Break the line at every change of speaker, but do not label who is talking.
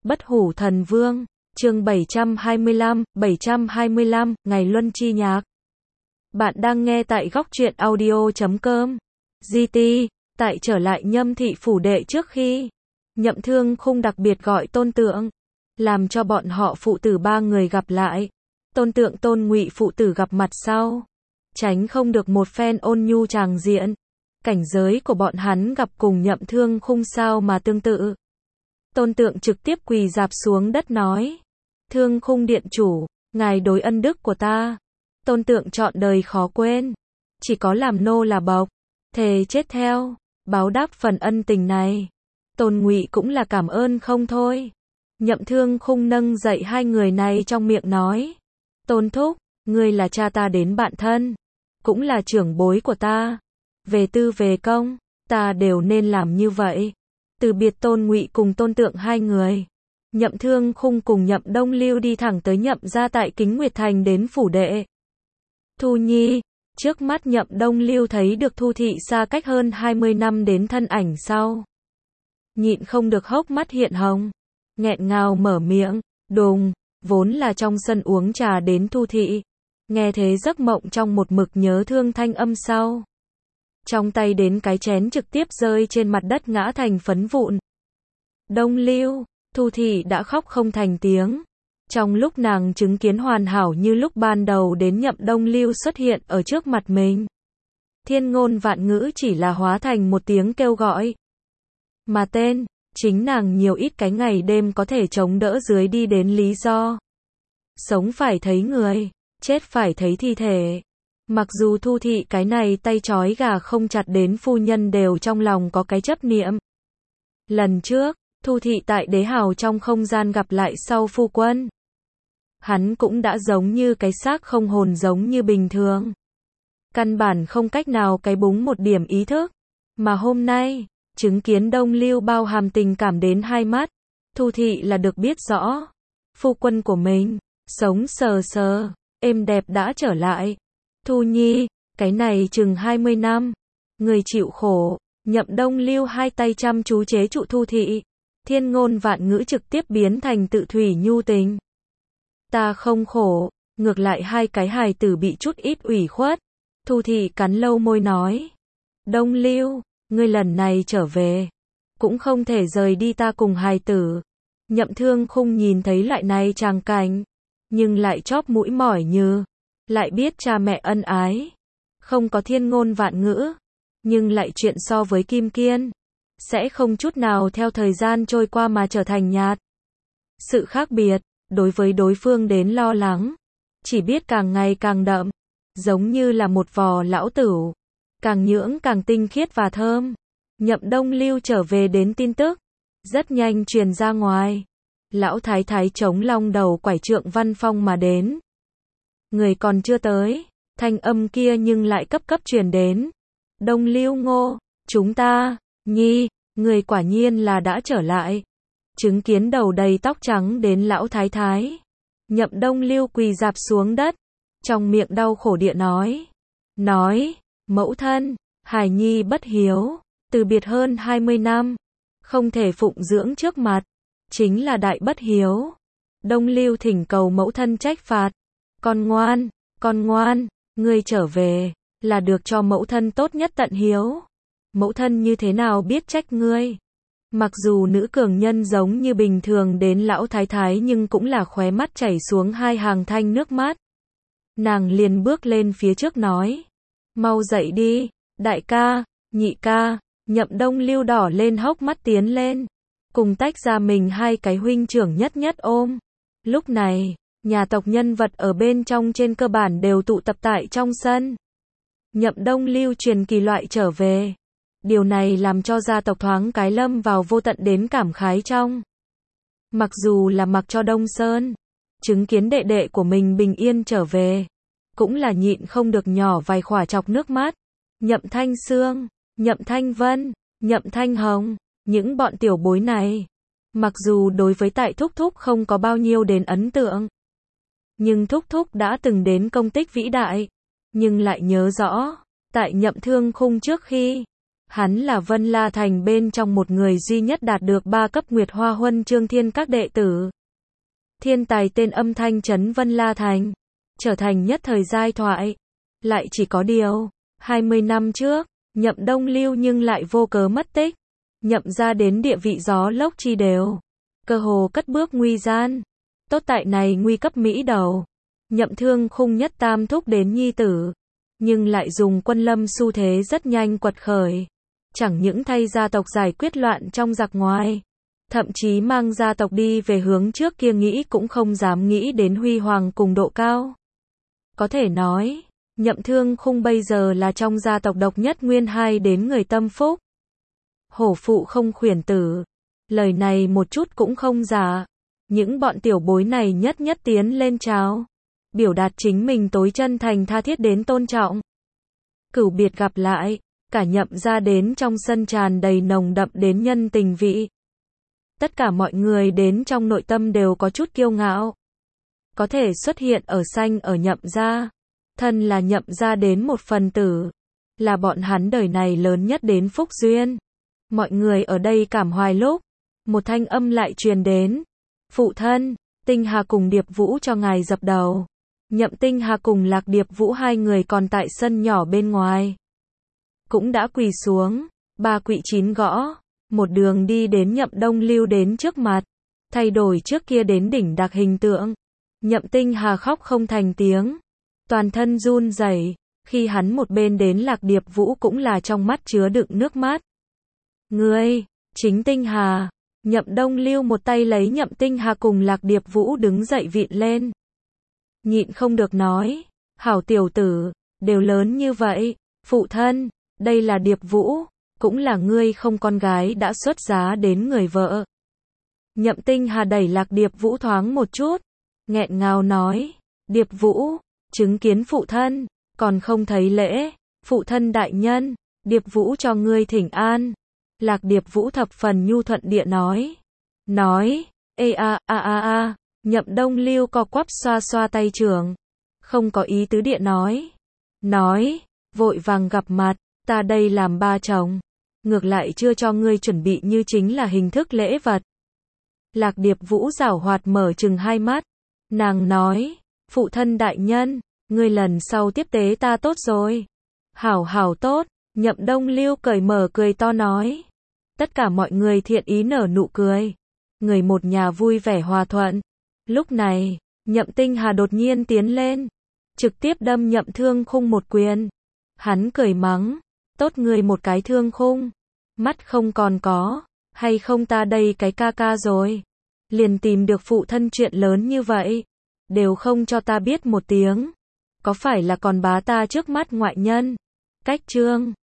Bất hủ thần vương, chương 725, ngày luân chi nhạc. Bạn đang nghe tại góc truyện audio.com. GT, tại trở lại Nhâm thị phủ đệ trước khi Nhậm Thương Khung đặc biệt gọi Tôn Tượng, làm cho bọn họ phụ tử ba người gặp lại. Tôn Tượng Tôn Ngụy phụ tử gặp mặt sau, tránh không được một phen ôn nhu tràng diện. Cảnh giới của bọn hắn gặp cùng Nhậm Thương Khung sao mà tương tự. Tôn Tượng trực tiếp quỳ rạp xuống đất nói: Thương Khung điện chủ, ngài đối ân đức của ta, Tôn Tượng trọn đời khó quên, chỉ có làm nô là bộc, thề chết theo, báo đáp phần ân tình này. Tôn Ngụy cũng là cảm ơn không thôi. Nhậm Thương Khung nâng dậy hai người này trong miệng nói: Tôn thúc, ngươi là cha ta đến bạn thân, cũng là trưởng bối của ta, về tư về công, ta đều nên làm như vậy. Từ biệt Tôn Ngụy cùng Tôn Tượng hai người, Nhậm Thương Khung cùng Nhậm Đông Lưu đi thẳng tới Nhậm gia tại Kính Nguyệt Thành đến phủ đệ. Thu Nhi, trước mắt Nhậm Đông Lưu thấy được Thu thị xa cách hơn 20 năm đến thân ảnh sau, nhịn không được hốc mắt hiện hồng, nghẹn ngào mở miệng, đùng, vốn là trong sân uống trà đến Thu thị, nghe thế giấc mộng trong một mực nhớ thương thanh âm sau. Trong tay đến cái chén trực tiếp rơi trên mặt đất ngã thành phấn vụn. Đông Lưu, Thu thị đã khóc không thành tiếng. Trong lúc nàng chứng kiến hoàn hảo như lúc ban đầu đến Nhậm Đông Lưu xuất hiện ở trước mặt mình, thiên ngôn vạn ngữ chỉ là hóa thành một tiếng kêu gọi. Mà tên, chính nàng nhiều ít cái ngày đêm có thể chống đỡ dưới đi đến lý do. Sống phải thấy người, chết phải thấy thi thể. Mặc dù Thu thị cái này tay trói gà không chặt đến phu nhân đều trong lòng có cái chấp niệm. Lần trước, Thu thị tại Đế Hào trong không gian gặp lại sau phu quân, hắn cũng đã giống như cái xác không hồn giống như bình thường. Căn bản không cách nào cái búng một điểm ý thức. Mà hôm nay, chứng kiến Đông Lưu bao hàm tình cảm đến hai mắt, Thu thị là được biết rõ. Phu quân của mình, sống sờ sờ, êm đẹp đã trở lại. Thu Nhi, cái này chừng 20 năm, người chịu khổ. Nhậm Đông Lưu hai tay chăm chú chế trụ Thu thị, thiên ngôn vạn ngữ trực tiếp biến thành tự thủy nhu tình. Ta không khổ, ngược lại hai cái hài tử bị chút ít ủy khuất. Thu thị cắn lâu môi nói: Đông Lưu, ngươi lần này trở về, cũng không thể rời đi ta cùng hài tử. Nhậm Thương Khung nhìn thấy lại này tràng cảnh, nhưng lại chóp mũi mỏi như, lại biết cha mẹ ân ái, không có thiên ngôn vạn ngữ, nhưng lại chuyện so với Kim Kiên, sẽ không chút nào theo thời gian trôi qua mà trở thành nhạt. Sự khác biệt, đối với đối phương đến lo lắng, chỉ biết càng ngày càng đậm, giống như là một vò lão tửu, càng nhưỡng càng tinh khiết và thơm. Nhậm Đông Lưu trở về đến tin tức, rất nhanh truyền ra ngoài. Lão thái thái chống long đầu quải trượng văn phong mà đến. Người còn chưa tới, thanh âm kia nhưng lại cấp truyền đến. Đông Lưu Ngô, chúng ta, Nhi, người quả nhiên là đã trở lại. Chứng kiến đầu đầy tóc trắng đến lão thái thái, Nhậm Đông Lưu quỳ rạp xuống đất, trong miệng đau khổ địa nói, mẫu thân, hài nhi bất hiếu, từ biệt hơn 20 năm, không thể phụng dưỡng trước mặt, chính là đại bất hiếu. Đông Lưu thỉnh cầu mẫu thân trách phạt. Con ngoan, ngươi trở về, là được cho mẫu thân tốt nhất tận hiếu. Mẫu thân như thế nào biết trách ngươi. Mặc dù nữ cường nhân giống như bình thường đến lão thái thái nhưng cũng là khóe mắt chảy xuống hai hàng thanh nước mắt. Nàng liền bước lên phía trước nói: Mau dậy đi, đại ca, nhị ca. Nhậm Đông Lưu đỏ lên hốc mắt tiến lên, cùng tách ra mình hai cái huynh trưởng nhất ôm. Lúc này, nhà tộc nhân vật ở bên trong trên cơ bản đều tụ tập tại trong sân. Nhậm Đông Lưu truyền kỳ loại trở về. Điều này làm cho gia tộc thoáng cái lâm vào vô tận đến cảm khái trong. Mặc dù là mặc cho Đông Sơn, chứng kiến đệ đệ của mình bình yên trở về, cũng là nhịn không được nhỏ vài khỏa chọc nước mắt. Nhậm Thanh Sương, Nhậm Thanh Vân, Nhậm Thanh Hồng, những bọn tiểu bối này, mặc dù đối với tại Thúc Thúc không có bao nhiêu đến ấn tượng, nhưng Thúc Thúc đã từng đến công tích vĩ đại, nhưng lại nhớ rõ, tại Nhậm Thương Khung trước khi Hắn là Vân La Thành bên trong một người duy nhất đạt được 3 cấp Nguyệt Hoa Huân chương thiên các đệ tử. Thiên tài tên âm thanh chấn Vân La Thành, trở thành nhất thời giai thoại. Lại chỉ có điều, 20 năm trước, Nhậm Đông Lưu nhưng lại vô cớ mất tích. Nhậm ra đến địa vị gió lốc chi đều, cơ hồ cất bước nguy gian. Tốt tại này nguy cấp Mỹ đầu, Nhậm Thương Khung nhất tam thúc đến nhi tử, nhưng lại dùng quân lâm xu thế rất nhanh quật khởi. Chẳng những thay gia tộc giải quyết loạn trong giặc ngoài, thậm chí mang gia tộc đi về hướng trước kia nghĩ cũng không dám nghĩ đến huy hoàng cùng độ cao. Có thể nói, Nhậm Thương Khung bây giờ là trong gia tộc độc nhất nguyên hai đến người tâm phúc. Hổ phụ không khuyển tử, lời này một chút cũng không giả. Những bọn tiểu bối này nhất nhất tiến lên chào, biểu đạt chính mình tối chân thành tha thiết đến tôn trọng. Cửu biệt gặp lại, cả Nhậm ra đến trong sân tràn đầy nồng đậm đến nhân tình vị. Tất cả mọi người đến trong nội tâm đều có chút kiêu ngạo. Có thể xuất hiện ở sanh ở Nhậm gia, thân là Nhậm gia đến một phần tử, là bọn hắn đời này lớn nhất đến phúc duyên. Mọi người ở đây cảm hoài lúc, một thanh âm lại truyền đến. Phụ thân, Tinh Hà cùng Điệp Vũ cho ngài dập đầu. Nhậm Tinh Hà cùng Lạc Điệp Vũ hai người còn tại sân nhỏ bên ngoài, cũng đã quỳ xuống, 3 quỵ 9 gõ, một đường đi đến Nhậm Đông Lưu đến trước mặt, thay đổi trước kia đến đỉnh đặc hình tượng. Nhậm Tinh Hà khóc không thành tiếng, toàn thân run rẩy, khi hắn một bên đến Lạc Điệp Vũ cũng là trong mắt chứa đựng nước mắt. Ngươi, chính Tinh Hà. Nhậm Đông Lưu một tay lấy Nhậm Tinh Hà cùng Lạc Điệp Vũ đứng dậy vịn lên. Nhịn không được nói, hảo tiểu tử, đều lớn như vậy, phụ thân, đây là Điệp Vũ, cũng là ngươi không con gái đã xuất giá đến người vợ. Nhậm Tinh Hà đẩy Lạc Điệp Vũ thoáng một chút, nghẹn ngào nói, Điệp Vũ, chứng kiến phụ thân, còn không thấy lễ, phụ thân đại nhân, Điệp Vũ cho ngươi thỉnh an. Lạc Điệp Vũ thập phần nhu thuận địa nói, ê a, Nhậm Đông Lưu co quắp xoa xoa tay trưởng, không có ý tứ địa nói, vội vàng gặp mặt, ta đây làm ba chồng, ngược lại chưa cho ngươi chuẩn bị như chính là hình thức lễ vật. Lạc Điệp Vũ giảo hoạt mở trừng hai mắt, nàng nói, phụ thân đại nhân, ngươi lần sau tiếp tế ta tốt rồi. Hảo tốt. Nhậm Đông Lưu cởi mở cười to nói. Tất cả mọi người thiện ý nở nụ cười. Người một nhà vui vẻ hòa thuận. Lúc này, Nhậm Tinh Hà đột nhiên tiến lên, trực tiếp đâm Nhậm Thương Khung một quyền. Hắn cười mắng, tốt người một cái Thương Khung, mắt không còn có, hay không ta đây cái ca ca rồi. Liền tìm được phụ thân chuyện lớn như vậy, đều không cho ta biết một tiếng. Có phải là còn bá ta trước mắt ngoại nhân? Cách chương